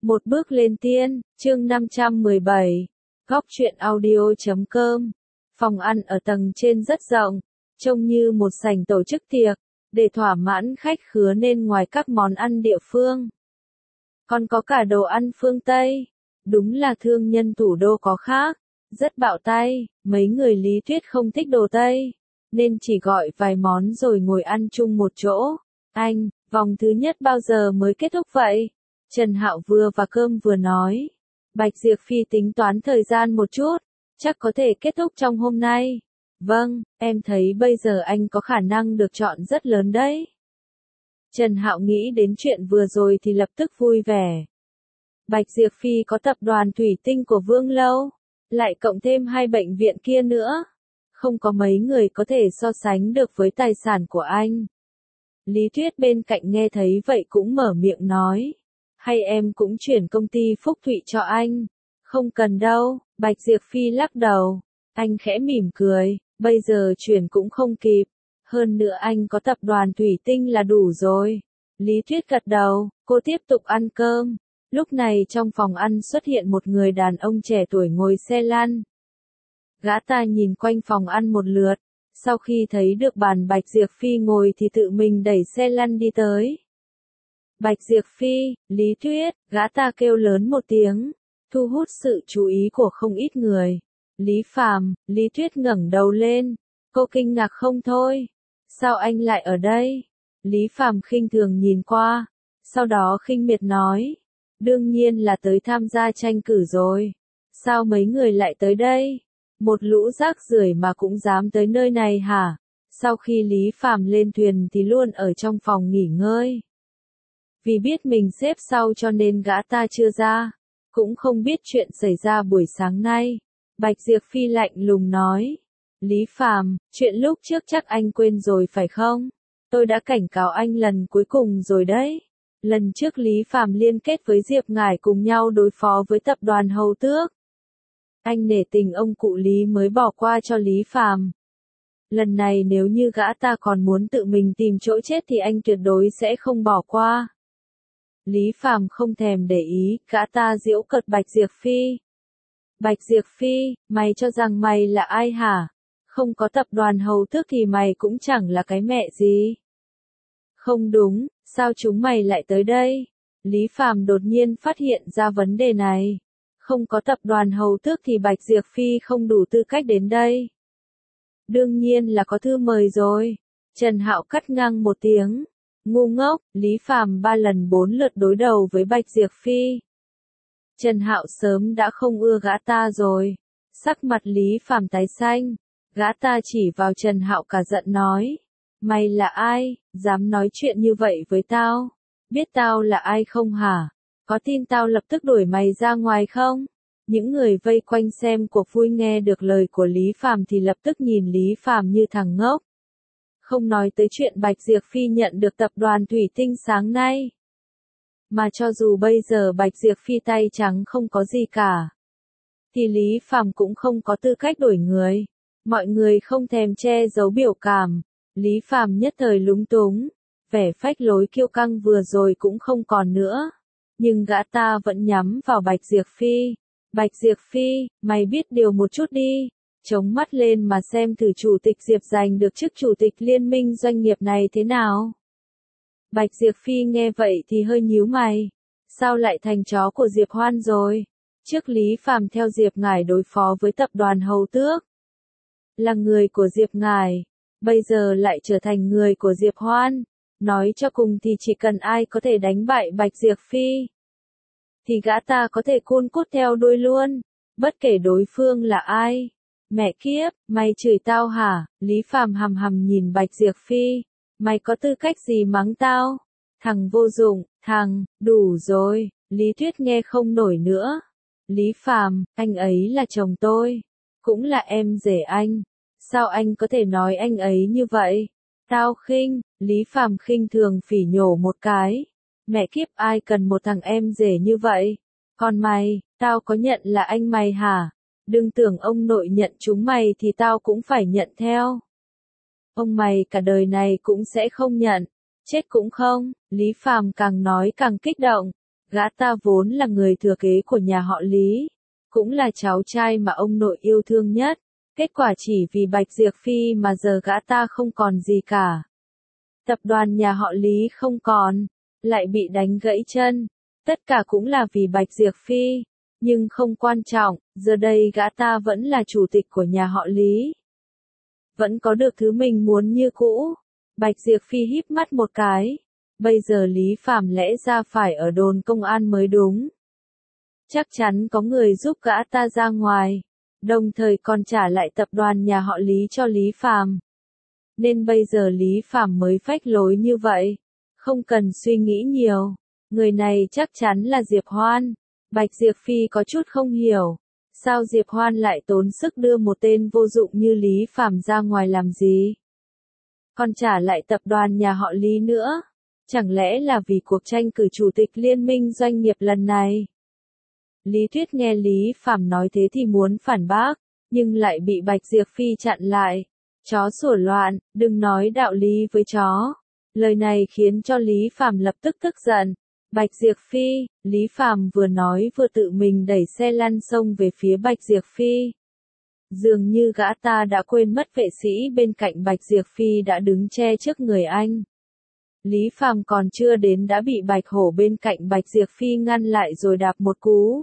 Một bước lên tiên, chương 517. Góc truyện audio.com. Phòng ăn ở tầng trên rất rộng, trông như một sảnh tổ chức tiệc, để thỏa mãn khách khứa nên ngoài các món ăn địa phương, còn có cả đồ ăn phương Tây. Đúng là thương nhân thủ đô có khác, rất bạo tay. Mấy người Lý Tuyết không thích đồ Tây, nên chỉ gọi vài món rồi ngồi ăn chung một chỗ. Anh, vòng thứ nhất bao giờ mới kết thúc vậy? Trần Hạo vừa và cơm vừa nói. Bạch Diệp Phi tính toán thời gian một chút, chắc có thể kết thúc trong hôm nay. Vâng, em thấy bây giờ anh có khả năng được chọn rất lớn đấy. Trần Hạo nghĩ đến chuyện vừa rồi thì lập tức vui vẻ. Bạch Diệp Phi có tập đoàn thủy tinh của Vương Lâu, lại cộng thêm 2 bệnh viện kia nữa. Không có mấy người có thể so sánh được với tài sản của anh. Lý Tuyết bên cạnh nghe thấy vậy cũng mở miệng nói. Hay em cũng chuyển công ty Phúc Thụy cho anh? Không cần đâu, Bạch Diệp Phi lắc đầu. Anh khẽ mỉm cười, bây giờ chuyển cũng không kịp. Hơn nữa anh có tập đoàn thủy tinh là đủ rồi. Lý Tuyết gật đầu, cô tiếp tục ăn cơm. Lúc này trong phòng ăn xuất hiện một người đàn ông trẻ tuổi ngồi xe lăn. Gã ta nhìn quanh phòng ăn một lượt, sau khi thấy được bàn Bạch Diệp Phi ngồi thì tự mình đẩy xe lăn đi tới. Bạch Diệp Phi, Lý Tuyết, gã ta kêu lớn một tiếng, thu hút sự chú ý của không ít người. Lý Phàm, Lý Tuyết ngẩng đầu lên, cô kinh ngạc không thôi. Sao anh lại ở đây? Lý Phàm khinh thường nhìn qua, sau đó khinh miệt nói. Đương nhiên là tới tham gia tranh cử rồi. Sao mấy người lại tới đây? Một lũ rác rưởi mà cũng dám tới nơi này hả? Sau khi Lý Phàm lên thuyền thì luôn ở trong phòng nghỉ ngơi. Vì biết mình xếp sau cho nên gã ta chưa ra, cũng không biết chuyện xảy ra buổi sáng nay. Bạch Diệp Phi lạnh lùng nói. Lý Phàm, chuyện lúc trước chắc anh quên rồi phải không? Tôi đã cảnh cáo anh lần cuối cùng rồi đấy. Lần trước Lý Phàm liên kết với Diệp Ngải cùng nhau đối phó với tập đoàn Hầu Tước. Anh nể tình ông cụ Lý mới bỏ qua cho Lý Phàm. Lần này nếu như gã ta còn muốn tự mình tìm chỗ chết thì anh tuyệt đối sẽ không bỏ qua. Lý Phàm không thèm để ý, gã ta giễu cợt Bạch Diệp Phi. Bạch Diệp Phi, mày cho rằng mày là ai hả? Không có tập đoàn Hầu Tước thì mày cũng chẳng là cái mẹ gì. Không đúng, sao chúng mày lại tới đây? Lý Phàm đột nhiên phát hiện ra vấn đề này. Không có tập đoàn Hầu Tước thì Bạch Diệp Phi không đủ tư cách đến đây. Đương nhiên là có thư mời rồi. Trần Hạo cắt ngang một tiếng. Ngu ngốc, Lý Phàm 3 lần 4 lượt đối đầu với Bạch Diệp Phi. Trần Hạo sớm đã không ưa gã ta rồi. Sắc mặt Lý Phàm tái xanh. Gã ta chỉ vào Trần Hạo cả giận nói. Mày là ai, dám nói chuyện như vậy với tao? Biết tao là ai không hả? Có tin tao lập tức đuổi mày ra ngoài không? Những người vây quanh xem cuộc vui nghe được lời của Lý Phàm thì lập tức nhìn Lý Phàm như thằng ngốc. Không nói tới chuyện Bạch Diệp Phi nhận được tập đoàn thủy tinh sáng nay. Mà cho dù bây giờ Bạch Diệp Phi tay trắng không có gì cả, thì Lý Phàm cũng không có tư cách đổi người. Mọi người không thèm che giấu biểu cảm. Lý Phàm nhất thời lúng túng. Vẻ phách lối kiêu căng vừa rồi cũng không còn nữa. Nhưng gã ta vẫn nhắm vào Bạch Diệp Phi. Bạch Diệp Phi, mày biết điều một chút đi. Chống mắt lên mà xem thử chủ tịch Diệp giành được chức chủ tịch liên minh doanh nghiệp này thế nào. Bạch Diệp Phi nghe vậy thì hơi nhíu mày. Sao lại thành chó của Diệp Hoan rồi? Trước Lý Phàm theo Diệp Ngải đối phó với tập đoàn Hầu Tước. Là người của Diệp Ngải. Bây giờ lại trở thành người của Diệp Hoan. Nói cho cùng thì chỉ cần ai có thể đánh bại Bạch Diệp Phi, thì gã ta có thể cun cút theo đuôi luôn. Bất kể đối phương là ai. Mẹ kiếp, mày chửi tao hả? Lý Phàm hầm hầm nhìn Bạch Diệp Phi. Mày có tư cách gì mắng tao? Thằng vô dụng, thằng, đủ rồi. Lý Tuyết nghe không nổi nữa. Lý Phàm, anh ấy là chồng tôi. Cũng là em rể anh. Sao anh có thể nói anh ấy như vậy? Tao khinh, Lý Phàm khinh thường phỉ nhổ một cái. Mẹ kiếp ai cần một thằng em rể như vậy? Còn mày, tao có nhận là anh mày hả? Đừng tưởng ông nội nhận chúng mày thì tao cũng phải nhận theo. Ông mày cả đời này cũng sẽ không nhận. Chết cũng không. Lý Phàm càng nói càng kích động. Gã ta vốn là người thừa kế của nhà họ Lý, cũng là cháu trai mà ông nội yêu thương nhất. Kết quả chỉ vì Bạch Diệp Phi mà giờ gã ta không còn gì cả. Tập đoàn nhà họ Lý không còn, lại bị đánh gãy chân. Tất cả cũng là vì Bạch Diệp Phi. Nhưng không quan trọng, giờ đây gã ta vẫn là chủ tịch của nhà họ Lý. Vẫn có được thứ mình muốn như cũ. Bạch Diệp Phi híp mắt một cái. Bây giờ Lý Phàm lẽ ra phải ở đồn công an mới đúng. Chắc chắn có người giúp gã ta ra ngoài. Đồng thời còn trả lại tập đoàn nhà họ Lý cho Lý Phàm. Nên bây giờ Lý Phàm mới phách lối như vậy. Không cần suy nghĩ nhiều. Người này chắc chắn là Diệp Hoan. Bạch Diệp Phi có chút không hiểu. Sao Diệp Hoan lại tốn sức đưa một tên vô dụng như Lý Phàm ra ngoài làm gì? Còn trả lại tập đoàn nhà họ Lý nữa. Chẳng lẽ là vì cuộc tranh cử chủ tịch liên minh doanh nghiệp lần này? Lý Tuyết nghe Lý Phàm nói thế thì muốn phản bác, nhưng lại bị Bạch Diệp Phi chặn lại. Chó sủa loạn, đừng nói đạo lý với chó. Lời này khiến cho Lý Phàm lập tức tức giận. Bạch Diệp Phi, Lý Phàm vừa nói vừa tự mình đẩy xe lăn xông về phía Bạch Diệp Phi. Dường như gã ta đã quên mất vệ sĩ bên cạnh Bạch Diệp Phi đã đứng che trước người anh. Lý Phàm còn chưa đến đã bị Bạch Hổ bên cạnh Bạch Diệp Phi ngăn lại rồi đạp một cú.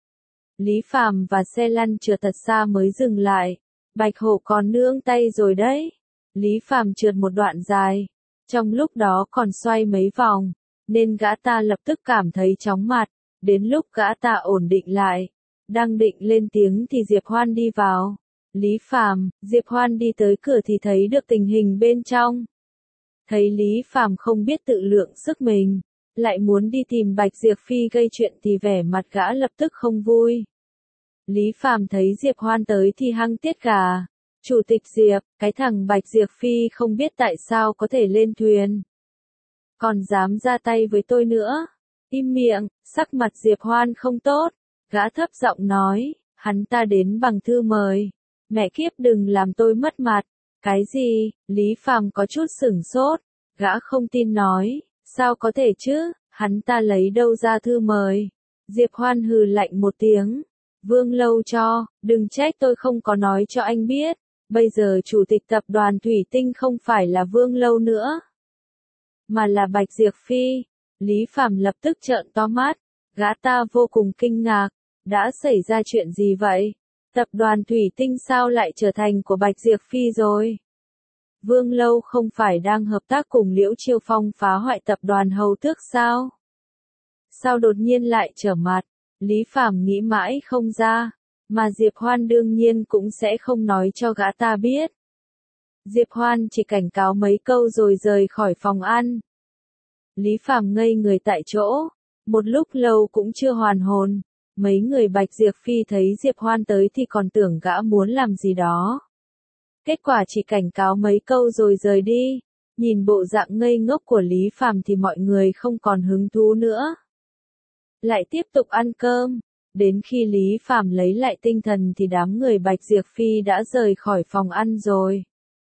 Lý Phàm và xe lăn trượt thật xa mới dừng lại. Bạch Hổ còn nương tay rồi đấy. Lý Phàm trượt một đoạn dài. Trong lúc đó còn xoay mấy vòng. Nên gã ta lập tức cảm thấy chóng mặt. Đến lúc gã ta ổn định lại. Đang định lên tiếng thì Diệp Hoan đi vào. Lý Phàm, Diệp Hoan đi tới cửa thì thấy được tình hình bên trong. Thấy Lý Phàm không biết tự lượng sức mình. Lại muốn đi tìm Bạch Diệp Phi gây chuyện thì vẻ mặt gã lập tức không vui. Lý Phàm thấy Diệp Hoan tới thì hăng tiết gà. Chủ tịch Diệp, cái thằng Bạch Diệp Phi không biết tại sao có thể lên thuyền. Còn dám ra tay với tôi nữa. Im miệng, sắc mặt Diệp Hoan không tốt. Gã thấp giọng nói, hắn ta đến bằng thư mời. Mẹ kiếp đừng làm tôi mất mặt. Cái gì? Lý Phàm có chút sửng sốt. Gã không tin nói, sao có thể chứ, hắn ta lấy đâu ra thư mời. Diệp Hoan hừ lạnh một tiếng. Vương Lâu cho, đừng trách tôi không có nói cho anh biết. Bây giờ chủ tịch tập đoàn Thủy Tinh không phải là Vương Lâu nữa, mà là Bạch Diệp Phi. Lý Phàm lập tức trợn to mắt. Gã ta vô cùng kinh ngạc. Đã xảy ra chuyện gì vậy? Tập đoàn Thủy Tinh sao lại trở thành của Bạch Diệp Phi rồi? Vương Lâu không phải đang hợp tác cùng Liễu Chiêu Phong phá hoại tập đoàn Hầu Tước sao? Sao đột nhiên lại trở mặt? Lý Phàm nghĩ mãi không ra. Mà Diệp Hoan đương nhiên cũng sẽ không nói cho gã ta biết. Diệp Hoan chỉ cảnh cáo mấy câu rồi rời khỏi phòng ăn. Lý Phàm ngây người tại chỗ. Một lúc lâu cũng chưa hoàn hồn. Mấy người Bạch Diệp Phi thấy Diệp Hoan tới thì còn tưởng gã muốn làm gì đó. Kết quả chỉ cảnh cáo mấy câu rồi rời đi. Nhìn bộ dạng ngây ngốc của Lý Phàm thì mọi người không còn hứng thú nữa. Lại tiếp tục ăn cơm. Đến khi Lý Phàm lấy lại tinh thần thì đám người Bạch Diệp Phi đã rời khỏi phòng ăn rồi.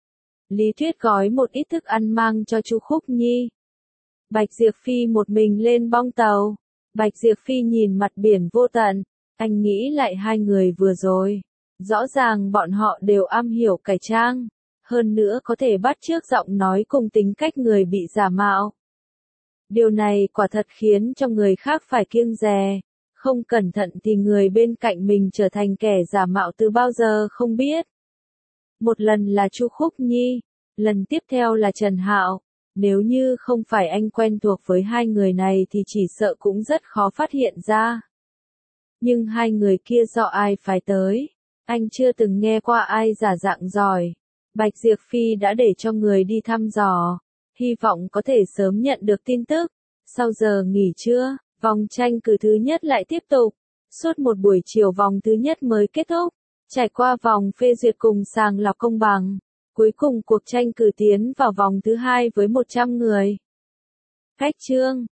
Lý Tuyết gói một ít thức ăn mang cho Chu Khúc Nhi. Bạch Diệp Phi một mình lên bong tàu. Bạch Diệp Phi nhìn mặt biển vô tận. Anh nghĩ lại hai người vừa rồi. Rõ ràng bọn họ đều am hiểu cải trang. Hơn nữa có thể bắt chước giọng nói cùng tính cách người bị giả mạo. Điều này quả thật khiến cho người khác phải kiêng dè. Không cẩn thận thì người bên cạnh mình trở thành kẻ giả mạo từ bao giờ không biết. Một lần là Chu Khúc Nhi, lần tiếp theo là Trần Hạo. Nếu như không phải anh quen thuộc với hai người này thì chỉ sợ cũng rất khó phát hiện ra. Nhưng hai người kia do ai phải tới? Anh chưa từng nghe qua ai giả dạng giỏi. Bạch Diệp Phi đã để cho người đi thăm dò. Hy vọng có thể sớm nhận được tin tức. Sau giờ nghỉ trưa, vòng tranh cử thứ nhất lại tiếp tục. Suốt một buổi chiều vòng thứ nhất mới kết thúc. Trải qua vòng phê duyệt cùng sàng lọc công bằng. Cuối cùng cuộc tranh cử tiến vào vòng thứ hai với 100 người. Khách trương.